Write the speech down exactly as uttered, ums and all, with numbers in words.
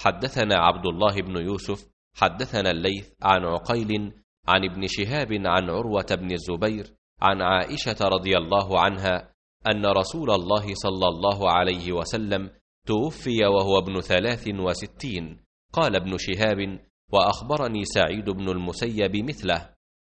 حدثنا عبد الله بن يوسف حدثنا الليث عن عقيل عن ابن شهاب عن عروة بن الزبير عن عائشة رضي الله عنها أن رسول الله صلى الله عليه وسلم توفي وهو ابن ثلاث وستين. قال ابن شهاب: وأخبرني سعيد بن المسيب مثله.